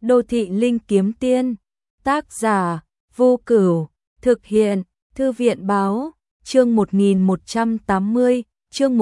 Đô thị linh kiếm tiên, tác giả Vô Cửu, thực hiện Thư viện báo, chương 1180, chương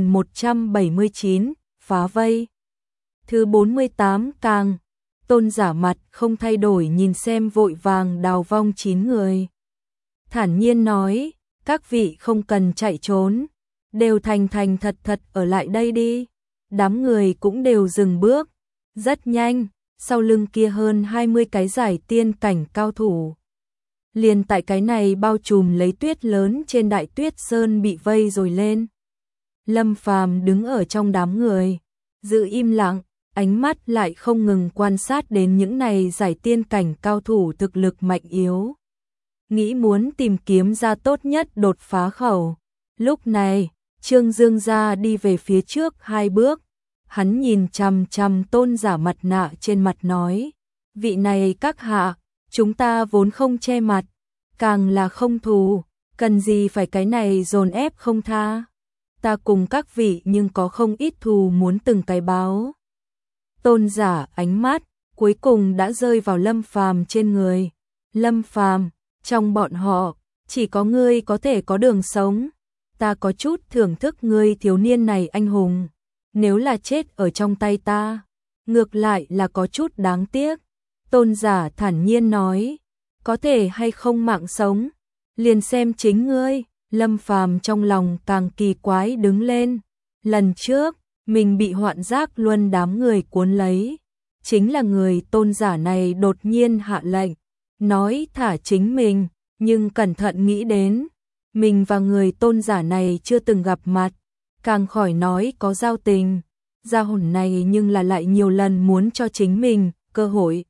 1179, phá vây. Thứ 48 càng, Tôn Giả mặt không thay đổi nhìn xem vội vàng đào vong 9 người. Thản nhiên nói, các vị không cần chạy trốn, đều thành thành thật thật ở lại đây đi. Đám người cũng đều dừng bước, rất nhanh, sau lưng kia hơn 20 cái giải tiên cảnh cao thủ. Liền tại cái này bao trùm lấy tuyết lớn trên Đại Tuyết Sơn bị vây rồi lên. Lâm Phàm đứng ở trong đám người, giữ im lặng, ánh mắt lại không ngừng quan sát đến những này giải tiên cảnh cao thủ thực lực mạnh yếu. Nghĩ muốn tìm kiếm ra tốt nhất đột phá khẩu. Lúc này, Trương Dương gia đi về phía trước 2 bước, hắn nhìn chằm chằm Tôn Giả mặt nạ trên mặt nói, vị này các hạ, chúng ta vốn không che mặt, càng là không thù, cần gì phải cái này dồn ép không tha. Ta cùng các vị nhưng có không ít thù muốn từng cái báo. Tôn Giả ánh mắt cuối cùng đã rơi vào Lâm Phàm trên người. Lâm Phàm, trong bọn họ, chỉ có ngươi có thể có đường sống. Ta có chút thưởng thức ngươi thiếu niên này anh hùng. Nếu là chết ở trong tay ta, ngược lại là có chút đáng tiếc. Tôn Giả thản nhiên nói, có thể hay không mạng sống, liền xem chính ngươi. Lâm Phàm trong lòng càng kỳ quái đứng lên. Lần trước, mình bị Hoạn Giác Luân đám người cuốn lấy. Chính là người Tôn Giả này đột nhiên hạ lệnh, nói thả chính mình, nhưng cẩn thận nghĩ đến, mình và người Tôn Giả này chưa từng gặp mặt, càng khỏi nói có giao tình. Gia hồn này nhưng là lại nhiều lần muốn cho chính mình cơ hội.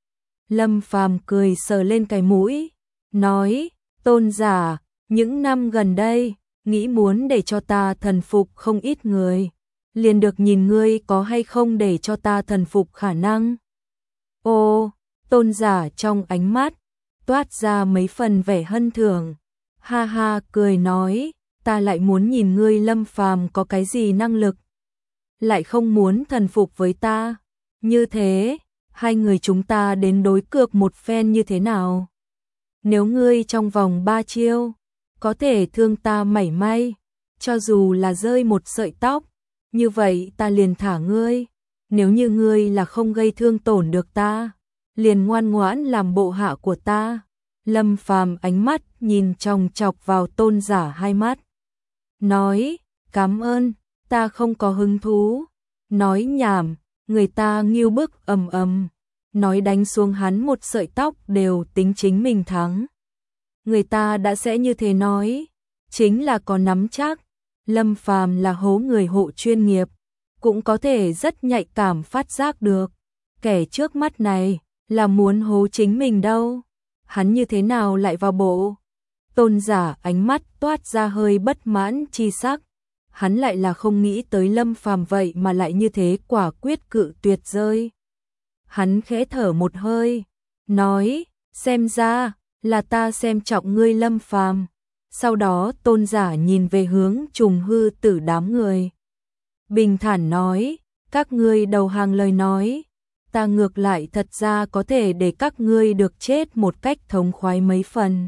Lâm Phàm cười sờ lên cái mũi, nói, Tôn Giả, những năm gần đây, nghĩ muốn để cho ta thần phục không ít người, liền được nhìn ngươi có hay không để cho ta thần phục khả năng. Ô, Tôn Giả trong ánh mắt, toát ra mấy phần vẻ hân thưởng, ha ha cười nói, ta lại muốn nhìn ngươi Lâm Phàm có cái gì năng lực, lại không muốn thần phục với ta. Như thế, hai người chúng ta đến đối cược một phen như thế nào? Nếu ngươi trong vòng 3 chiêu, có thể thương ta mảy may, cho dù là rơi một sợi tóc, như vậy ta liền thả ngươi. Nếu như ngươi là không gây thương tổn được ta, liền ngoan ngoãn làm bộ hạ của ta. Lâm Phàm ánh mắt nhìn chòng chọc vào Tôn Giả hai mắt, nói, cảm ơn, ta không có hứng thú. Nói nhảm, người ta nghiêu bức ầm ầm, nói đánh xuống hắn một sợi tóc đều tính chính mình thắng. Người ta đã sẽ như thế nói, chính là có nắm chắc. Lâm Phàm là hố người hộ chuyên nghiệp, cũng có thể rất nhạy cảm phát giác được, kẻ trước mắt này là muốn hố chính mình đâu. Hắn như thế nào lại vào bộ? Tôn Giả ánh mắt toát ra hơi bất mãn chi sắc. Hắn lại là không nghĩ tới Lâm Phàm vậy mà lại như thế quả quyết cự tuyệt rơi. Hắn khẽ thở một hơi, nói, xem ra là ta xem trọng ngươi Lâm Phàm. Sau đó Tôn Giả nhìn về hướng Trùng Hư Tử đám người, bình thản nói, các ngươi đầu hàng lời nói, ta ngược lại thật ra có thể để các ngươi được chết một cách thống khoái mấy phần.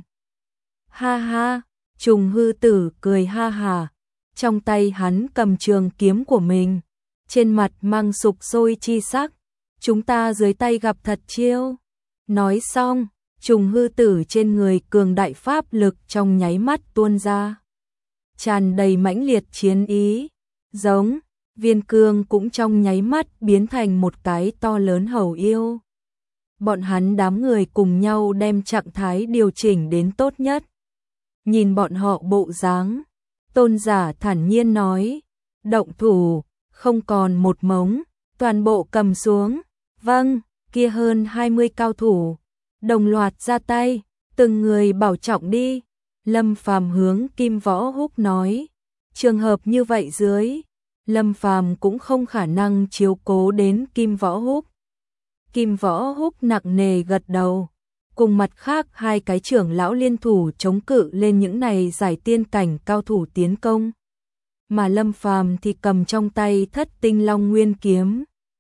Ha ha, Trùng Hư Tử cười ha hà, trong tay hắn cầm trường kiếm của mình, trên mặt mang sục sôi chi sắc, chúng ta dưới tay gặp thật chiêu. Nói xong, Trùng Hư Tử trên người cường đại pháp lực trong nháy mắt tuôn ra, tràn đầy mãnh liệt chiến ý, giống viên cương cũng trong nháy mắt biến thành một cái to lớn hầu yêu. Bọn hắn đám người cùng nhau đem trạng thái điều chỉnh đến tốt nhất. Nhìn bọn họ bộ dáng, Tôn Giả thản nhiên nói, động thủ, không còn một mống, toàn bộ cầm xuống. Vâng, kia hơn 20 cao thủ đồng loạt ra tay, từng người bảo trọng đi. Lâm Phàm hướng Kim Võ Húc nói, trường hợp như vậy dưới, Lâm Phàm cũng không khả năng chiếu cố đến Kim Võ Húc. Kim Võ Húc nặng nề gật đầu, cùng mặt khác hai cái trưởng lão liên thủ chống cự lên những này giải tiên cảnh cao thủ tiến công. Mà Lâm Phàm thì cầm trong tay Thất Tinh Long Nguyên kiếm.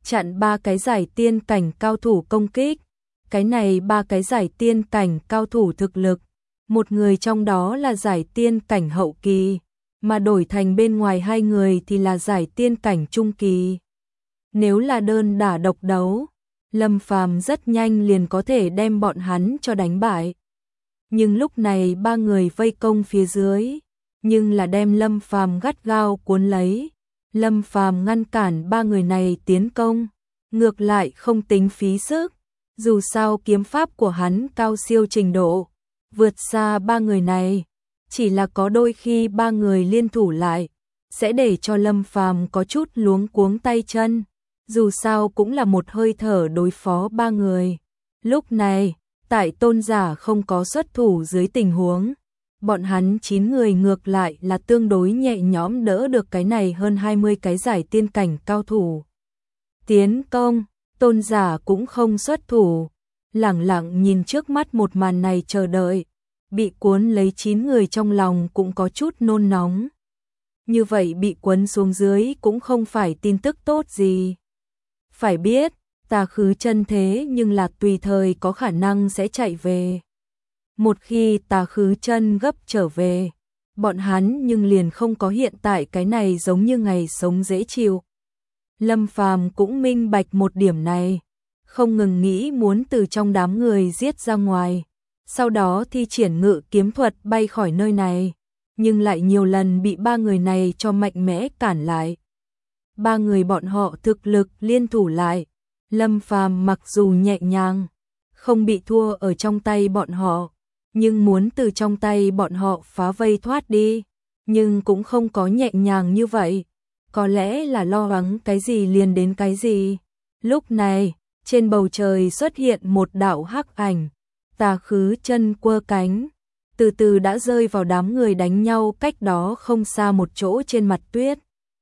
chặn 3 cái giải tiên cảnh cao thủ công kích. Cái này 3 cái giải tiên cảnh cao thủ thực lực, một người trong đó là giải tiên cảnh hậu kỳ, mà đổi thành bên ngoài 2 người thì là giải tiên cảnh trung kỳ. Nếu là đơn đả độc đấu, Lâm Phàm rất nhanh liền có thể đem bọn hắn cho đánh bại. Nhưng lúc này 3 người vây công phía dưới, nhưng là đem Lâm Phàm gắt gao cuốn lấy. Lâm Phàm ngăn cản 3 người này tiến công, ngược lại không tính phí sức, dù sao kiếm pháp của hắn cao siêu trình độ, vượt xa 3 người này, chỉ là có đôi khi 3 người liên thủ lại, sẽ để cho Lâm Phàm có chút luống cuống tay chân, dù sao cũng là một hơi thở đối phó 3 người. Lúc này, tại Tôn giả không có xuất thủ dưới tình huống, bọn hắn 9 người ngược lại là tương đối nhẹ nhõm đỡ được cái này hơn 20 cái giải tiên cảnh cao thủ. Tiến công, Tôn giả cũng không xuất thủ, lẳng lặng nhìn trước mắt một màn này chờ đợi, bị cuốn lấy 9 người trong lòng cũng có chút nôn nóng. Như vậy bị cuốn xuống dưới cũng không phải tin tức tốt gì. Phải biết, Tà Khứ Chân thế nhưng là tùy thời có khả năng sẽ chạy về. Một khi Tà Khứ Chân gấp trở về, bọn hắn nhưng liền không có hiện tại cái này giống như ngày sống dễ chịu. Lâm Phàm cũng minh bạch một điểm này, không ngừng nghĩ muốn từ trong đám người giết ra ngoài, sau đó thi triển ngự kiếm thuật bay khỏi nơi này, nhưng lại nhiều lần bị 3 người này cho mạnh mẽ cản lại. 3 người bọn họ thực lực liên thủ lại, Lâm Phàm mặc dù nhẹ nhàng, không bị thua ở trong tay bọn họ, nhưng muốn từ trong tay bọn họ phá vây thoát đi, nhưng cũng không có nhẹ nhàng như vậy, có lẽ là lo lắng cái gì liền đến cái gì. Lúc này, trên bầu trời xuất hiện một đạo hắc ảnh, Tà Khứ Chân quơ cánh, từ từ đã rơi vào đám người đánh nhau cách đó không xa một chỗ trên mặt tuyết.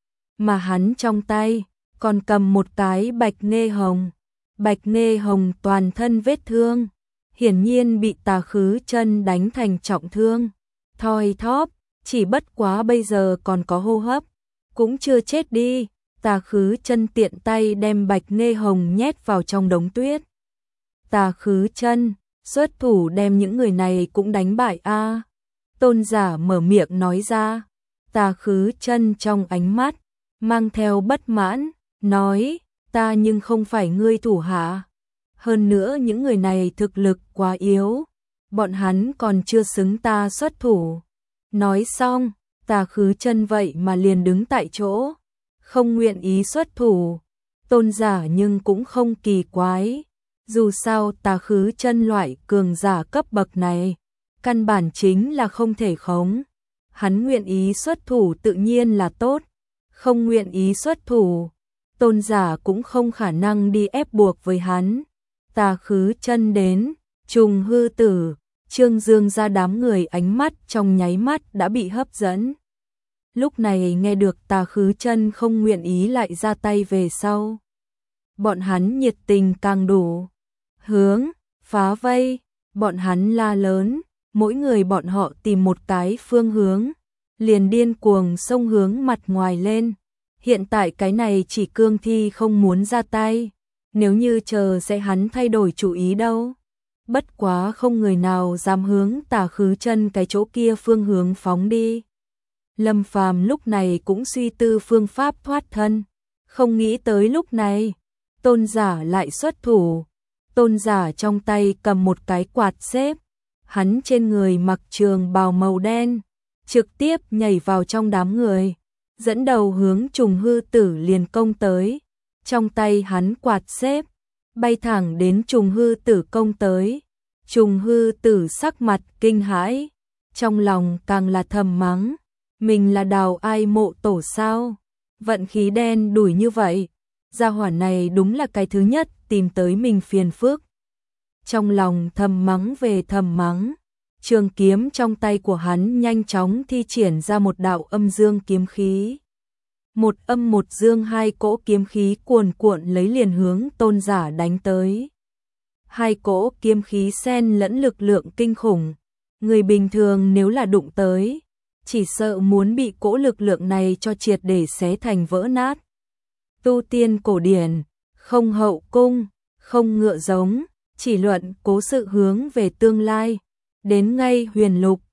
Mà hắn trong tay còn cầm một cái bạch nê hồng. Bạch nê hồng toàn thân vết thương, hiển nhiên bị Tà Khứ Chân đánh thành trọng thương, thoi thóp, chỉ bất quá bây giờ còn có hô hấp, cũng chưa chết đi. Tà Khứ Chân tiện tay đem bạch nê hồng nhét vào trong đống tuyết. Tà Khứ Chân xuất thủ đem những người này cũng đánh bại a. Tôn giả mở miệng nói ra. Tà Khứ Chân trong ánh mắt mang theo bất mãn, nói: ta nhưng không phải ngươi thủ hạ. Hơn nữa những người này thực lực quá yếu, bọn hắn còn chưa xứng ta xuất thủ. Nói xong, Tà Khứ Chân vậy mà liền đứng tại chỗ, không nguyện ý xuất thủ. Tôn giả nhưng cũng không kỳ quái, dù sao Tà Khứ Chân loại cường giả cấp bậc này, căn bản chính là không thể khống. Hắn nguyện ý xuất thủ tự nhiên là tốt, không nguyện ý xuất thủ, Tôn giả cũng không khả năng đi ép buộc với hắn. Tà Khứ Chân đến, Trùng Hư Tử, Trương Dương ra đám người ánh mắt trong nháy mắt đã bị hấp dẫn. Lúc này nghe được Tà Khứ Chân không nguyện ý lại ra tay về sau, bọn hắn nhiệt tình càng đủ. Hướng, phá vây, bọn hắn la lớn, mỗi người bọn họ tìm một cái phương hướng, liền điên cuồng xông hướng mặt ngoài lên. Hiện tại cái này chỉ Cương Thi không muốn ra tay, nếu như chờ sẽ hắn thay đổi chủ ý đâu. Bất quá không người nào dám hướng Tà Khứ Chân cái chỗ kia phương hướng phóng đi. Lâm Phàm lúc này cũng suy tư phương pháp thoát thân, không nghĩ tới lúc này Tôn giả lại xuất thủ. Tôn giả trong tay cầm một cái quạt xếp, hắn trên người mặc trường bào màu đen, trực tiếp nhảy vào trong đám người, dẫn đầu hướng Trùng Hư Tử liền công tới. Trong tay hắn quạt xếp, bay thẳng đến Trùng Hư Tử công tới. Trùng Hư Tử sắc mặt kinh hãi, trong lòng càng là thầm mắng, mình là Đào Ai Mộ Tổ sao? Vận khí đen đủi như vậy, gia hỏa này đúng là cái thứ nhất tìm tới mình phiền phức. Trong lòng thầm mắng về thầm mắng, trường kiếm trong tay của hắn nhanh chóng thi triển ra một đạo âm dương kiếm khí. Một âm một dương hai cỗ kiếm khí cuồn cuộn lấy liền hướng Tôn giả đánh tới. Hai cỗ kiếm khí xen lẫn lực lượng kinh khủng, người bình thường nếu là đụng tới, chỉ sợ muốn bị cỗ lực lượng này cho triệt để xé thành vỡ nát. Tu tiên cổ điển, không hậu cung, không ngựa giống, chỉ luận cố sự hướng về tương lai. Đến ngay Huyền Lục,